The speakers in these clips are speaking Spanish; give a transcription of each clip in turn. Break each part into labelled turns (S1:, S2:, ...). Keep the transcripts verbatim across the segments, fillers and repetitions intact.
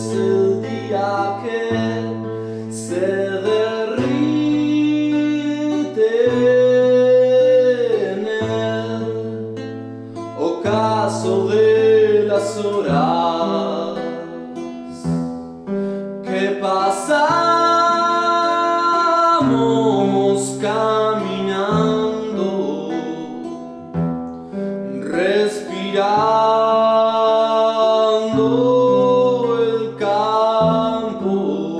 S1: es el día que se derrite en el ocaso de las horas que pasamos caminando, respirando el campo,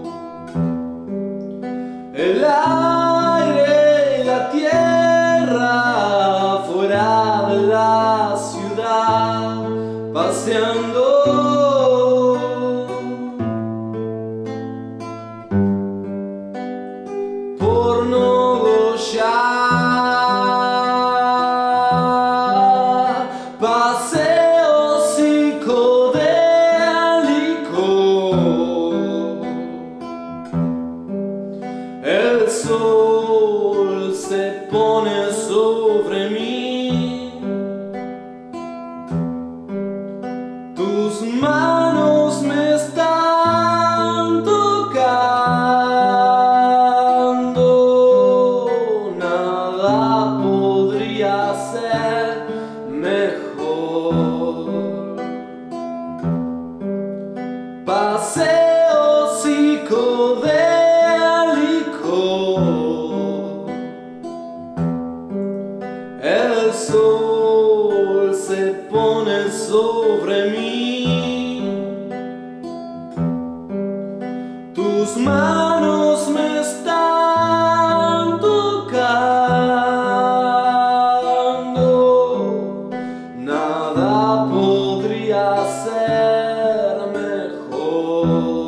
S1: el aire y la tierra fuera de la ciudad, paseando por Nogoyá. Paseo psicodélico, el sol se pone sobre mí, tus manos me están tocando, nada podría ser mejor. Paseo psicodélico, el sol se pone sobre mí, tus manos me están tocando, nada podría ser mejor.